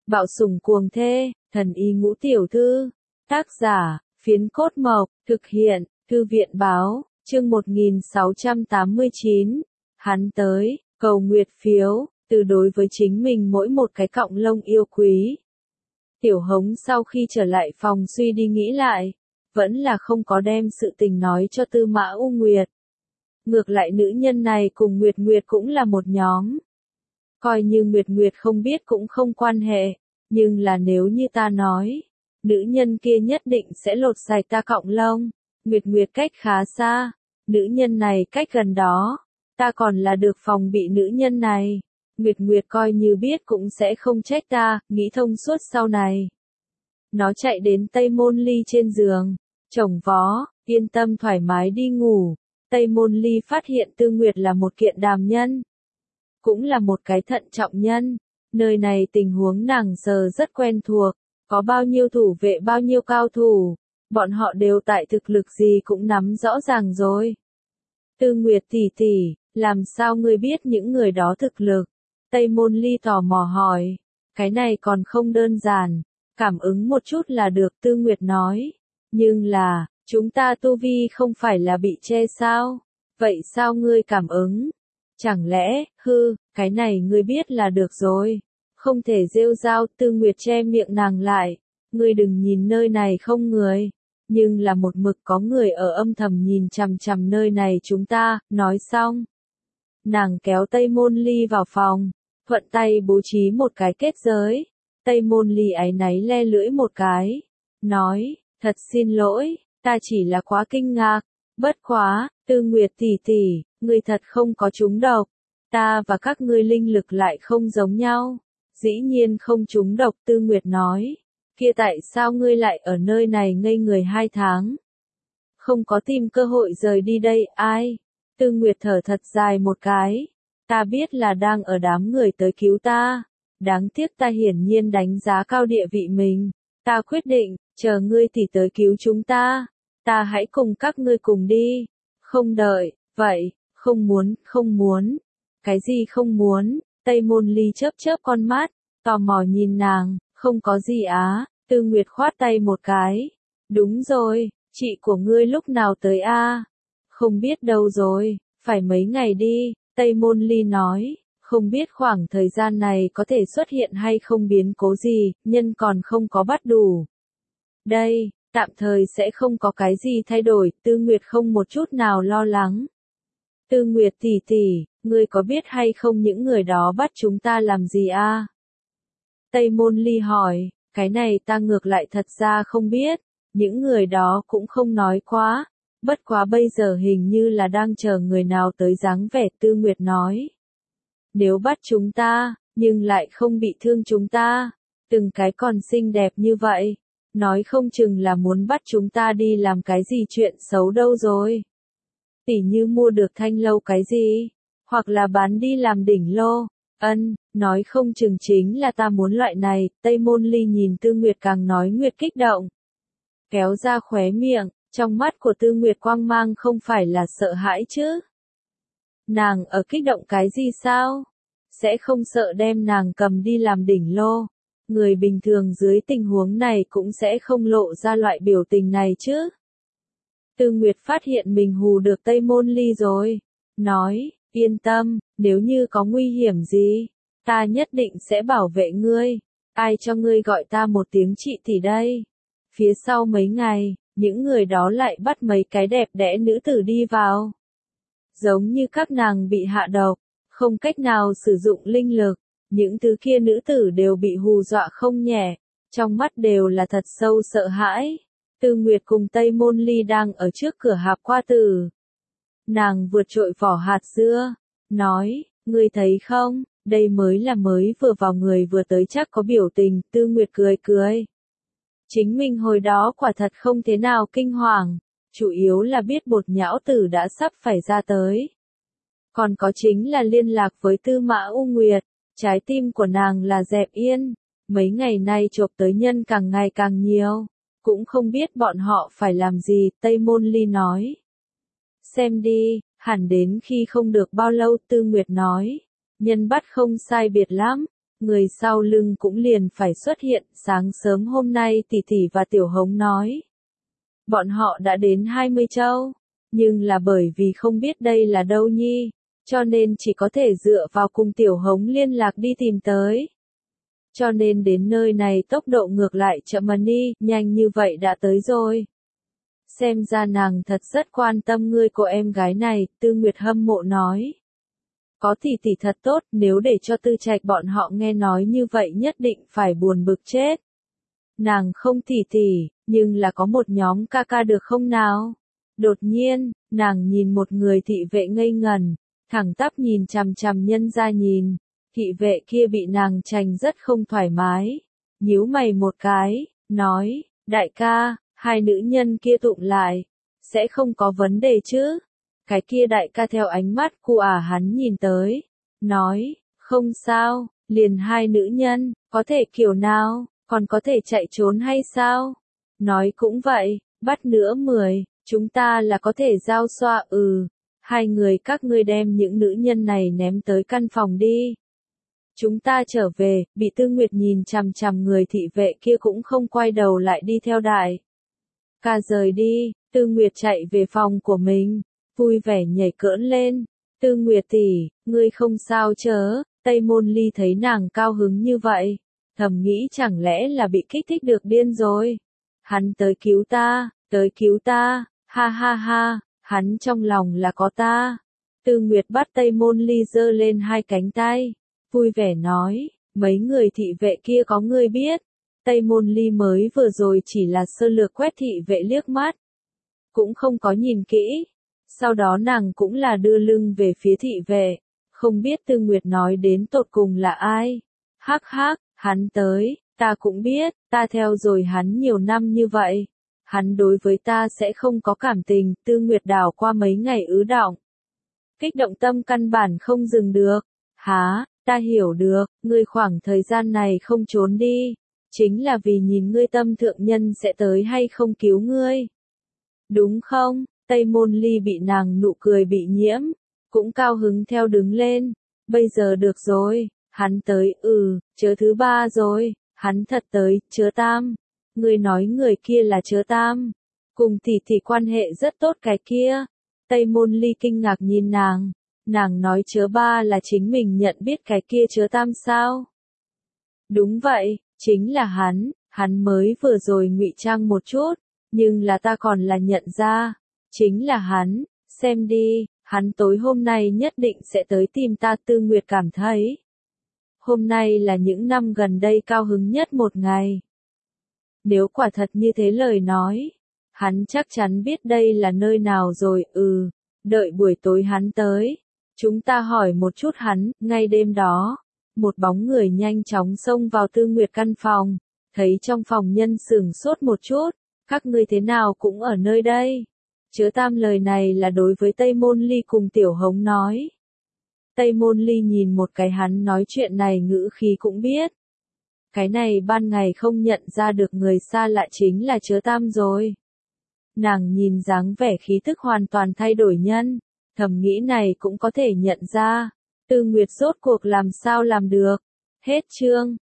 Bạo sủng cuồng thê, thần y ngũ tiểu thư. Tác giả, Phiến Cốt Mộc, thực hiện, Thư viện báo, chương 1689. Hắn tới, cầu nguyệt phiếu, từ đối với chính mình mỗi một cái cọng lông yêu quý. Tiểu Hống sau khi trở lại phòng suy đi nghĩ lại, vẫn là không có đem sự tình nói cho Tư Mã U Nguyệt. Ngược lại nữ nhân này cùng Nguyệt Nguyệt cũng là một nhóm. Coi như Nguyệt Nguyệt không biết cũng không quan hệ, nhưng là nếu như ta nói, nữ nhân kia nhất định sẽ lột sạch ta cọng lông. Nguyệt Nguyệt cách khá xa, nữ nhân này cách gần đó, ta còn là được phòng bị nữ nhân này. Nguyệt Nguyệt coi như biết cũng sẽ không trách ta, nghĩ thông suốt sau này. Nó chạy đến Tây Môn Ly trên giường, chồng vó, yên tâm thoải mái đi ngủ. Tây Môn Ly phát hiện Tư Nguyệt là một kiện đàm nhân, cũng là một cái thận trọng nhân. Nơi này tình huống nàng giờ rất quen thuộc, có bao nhiêu thủ vệ bao nhiêu cao thủ, bọn họ đều tại thực lực gì cũng nắm rõ ràng rồi. Tư Nguyệt tỷ tỷ, làm sao ngươi biết những người đó thực lực? Tây Môn Ly tò mò hỏi. Cái này còn không đơn giản, cảm ứng một chút là được, Tư Nguyệt nói. Nhưng là, chúng ta tu vi không phải là bị che sao? Vậy sao ngươi cảm ứng? Chẳng lẽ, cái này ngươi biết là được rồi. Không thể rêu rao, Tư Nguyệt che miệng nàng lại. Ngươi đừng nhìn nơi này không người. Nhưng là một mực có người ở âm thầm nhìn chằm chằm nơi này chúng ta, nói xong. Nàng kéo Tây Môn Ly vào phòng, thuận tay bố trí một cái kết giới. Tây Môn Ly áy náy le lưỡi một cái. Nói, thật xin lỗi, ta chỉ là quá kinh ngạc. Bất quá, Tư Nguyệt tỷ tỷ, ngươi thật không có trúng độc. Ta và các ngươi linh lực lại không giống nhau. Dĩ nhiên không trúng độc, Tư Nguyệt nói. Kia tại sao ngươi lại ở nơi này ngây người 2 tháng? Không có tìm cơ hội rời đi đây, ai? Tư Nguyệt thở thật dài một cái. Ta biết là đang ở đám người tới cứu ta. Đáng tiếc ta hiển nhiên đánh giá cao địa vị mình. Ta quyết định, chờ ngươi tỷ tới cứu chúng ta. Ta hãy cùng các ngươi cùng đi. Không đợi, vậy, không muốn. Cái gì không muốn? Tây Môn Ly chớp chớp con mắt, tò mò nhìn nàng, không có gì á. Tư Nguyệt khoát tay một cái. Đúng rồi, chị của ngươi lúc nào tới a? Không biết đâu rồi, phải mấy ngày đi. Tây Môn Ly nói, không biết khoảng thời gian này có thể xuất hiện hay không biến cố gì, nhân còn không có bắt đủ. Đây, tạm thời sẽ không có cái gì thay đổi, Tư Nguyệt không một chút nào lo lắng. Tư Nguyệt tỷ tỷ, ngươi có biết hay không những người đó bắt chúng ta làm gì a? Tây Môn Ly hỏi, cái này ta ngược lại thật ra không biết, những người đó cũng không nói quá, bất quá bây giờ hình như là đang chờ người nào tới dáng vẻ, Tư Nguyệt nói. Nếu bắt chúng ta, nhưng lại không bị thương chúng ta, từng cái còn xinh đẹp như vậy, nói không chừng là muốn bắt chúng ta đi làm cái gì chuyện xấu đâu rồi. Tỉ như mua được Thanh Lâu cái gì, hoặc là bán đi làm đỉnh lô. Nói không chừng chính là ta muốn loại này. Tây Môn Ly nhìn Tư Nguyệt càng nói Nguyệt kích động. Kéo ra khóe miệng, trong mắt của Tư Nguyệt quang mang không phải là sợ hãi chứ. Nàng ở kích động cái gì sao? Sẽ không sợ đem nàng cầm đi làm đỉnh lô. Người bình thường dưới tình huống này cũng sẽ không lộ ra loại biểu tình này chứ. Tư Nguyệt phát hiện mình hù được Tây Môn Ly rồi. Nói, yên tâm, nếu như có nguy hiểm gì, ta nhất định sẽ bảo vệ ngươi. Ai cho ngươi gọi ta một tiếng chị tỷ đây? Phía sau mấy ngày, những người đó lại bắt mấy cái đẹp đẽ nữ tử đi vào. Giống như các nàng bị hạ độc, không cách nào sử dụng linh lực. Những thứ kia nữ tử đều bị hù dọa không nhẹ, trong mắt đều là thật sâu sợ hãi. Tư Nguyệt cùng Tây Môn Ly đang ở trước cửa hạp qua tử. Nàng vượt trội vỏ hạt dưa, nói, ngươi thấy không, đây mới là mới vừa vào người vừa tới chắc có biểu tình. Tư Nguyệt cười. Chính mình hồi đó quả thật không thế nào kinh hoàng, chủ yếu là biết Bột Nhão Tử đã sắp phải ra tới. Còn có chính là liên lạc với Tư Mã U Nguyệt, trái tim của nàng là dẹp yên, mấy ngày nay chộp tới nhân càng ngày càng nhiều, cũng không biết bọn họ phải làm gì, Tây Môn Ly nói. Xem đi, hẳn đến khi không được bao lâu, Tư Nguyệt nói, nhân bắt không sai biệt lắm, người sau lưng cũng liền phải xuất hiện. Sáng sớm hôm nay tỷ tỷ và Tiểu Hống nói, bọn họ đã đến 20 châu, nhưng là bởi vì không biết đây là đâu nhi, cho nên chỉ có thể dựa vào cùng Tiểu Hống liên lạc đi tìm tới. Cho nên đến nơi này tốc độ ngược lại chậm mà đi, nhanh như vậy đã tới rồi. Xem ra nàng thật rất quan tâm ngươi cô em gái này, Tư Nguyệt hâm mộ nói. Có tỷ tỷ thật tốt, nếu để cho Tư Trạch bọn họ nghe nói như vậy nhất định phải buồn bực chết. Nàng không tỷ tỷ, nhưng là có một nhóm ca ca được không nào? Đột nhiên, nàng nhìn một người thị vệ ngây ngần, thẳng tắp nhìn chằm chằm nhân ra nhìn. Thị vệ kia bị nàng chành rất không thoải mái, nhíu mày một cái, nói, đại ca, hai nữ nhân kia tụng lại, sẽ không có vấn đề chứ? Cái kia đại ca theo ánh mắt của hắn nhìn tới, nói, không sao, liền hai nữ nhân, có thể kiểu nào, còn có thể chạy trốn hay sao? Nói cũng vậy, bắt nữa 10, chúng ta là có thể giao xoa hai người các ngươi đem những nữ nhân này ném tới căn phòng đi. Chúng ta trở về, bị Tư Nguyệt nhìn chằm chằm người thị vệ kia cũng không quay đầu lại đi theo đại ca rời đi. Tư Nguyệt chạy về phòng của mình, vui vẻ nhảy cỡn lên. Tư Nguyệt tỷ, ngươi không sao chớ? Tây Môn Ly thấy nàng cao hứng như vậy, thầm nghĩ chẳng lẽ là bị kích thích được điên rồi. Hắn tới cứu ta, ha ha ha, hắn trong lòng là có ta. Tư Nguyệt bắt Tây Môn Ly giơ lên hai cánh tay, vui vẻ nói, mấy người thị vệ kia có ngươi biết. Tây Môn Ly mới vừa rồi chỉ là sơ lược quét thị vệ liếc mắt, cũng không có nhìn kỹ. Sau đó nàng cũng là đưa lưng về phía thị vệ, không biết Tư Nguyệt nói đến tột cùng là ai. Hắc hắc, hắn tới, ta cũng biết, ta theo rồi hắn nhiều năm như vậy. Hắn đối với ta sẽ không có cảm tình. Tư Nguyệt đảo qua mấy ngày ứ động, kích động tâm căn bản không dừng được. Hả, ta hiểu được, ngươi khoảng thời gian này không trốn đi, chính là vì nhìn ngươi tâm thượng nhân sẽ tới hay không cứu ngươi. Đúng không? Tây Môn Ly bị nàng nụ cười bị nhiễm, cũng cao hứng theo đứng lên. Bây giờ được rồi, hắn tới, chớ thứ ba rồi, hắn thật tới, chớ tam. Ngươi nói người kia là chớ tam, cùng tỷ tỷ quan hệ rất tốt cái kia. Tây Môn Ly kinh ngạc nhìn nàng nói chớ ba là chính mình nhận biết cái kia chớ tam sao? Đúng vậy, chính là hắn mới vừa rồi ngụy trang một chút, nhưng là ta còn là nhận ra, chính là hắn, xem đi, hắn tối hôm nay nhất định sẽ tới tìm ta. Tư Nguyệt cảm thấy, hôm nay là những năm gần đây cao hứng nhất một ngày. Nếu quả thật như thế lời nói, hắn chắc chắn biết đây là nơi nào rồi. Đợi buổi tối hắn tới, chúng ta hỏi một chút hắn. Ngay đêm đó, một bóng người nhanh chóng xông vào Tư Nguyệt căn phòng, thấy trong phòng nhân sửng sốt một chút, các ngươi thế nào cũng ở nơi đây? Chớ tam lời này là đối với Tây Môn Ly cùng Tiểu Hống nói. Tây Môn Ly nhìn một cái hắn nói chuyện này ngữ khí cũng biết. Cái này ban ngày không nhận ra được người xa lạ chính là chớ tam rồi. Nàng nhìn dáng vẻ khí thức hoàn toàn thay đổi nhân, thầm nghĩ này cũng có thể nhận ra. Tư Nguyệt rốt cuộc làm sao làm được. Hết chương.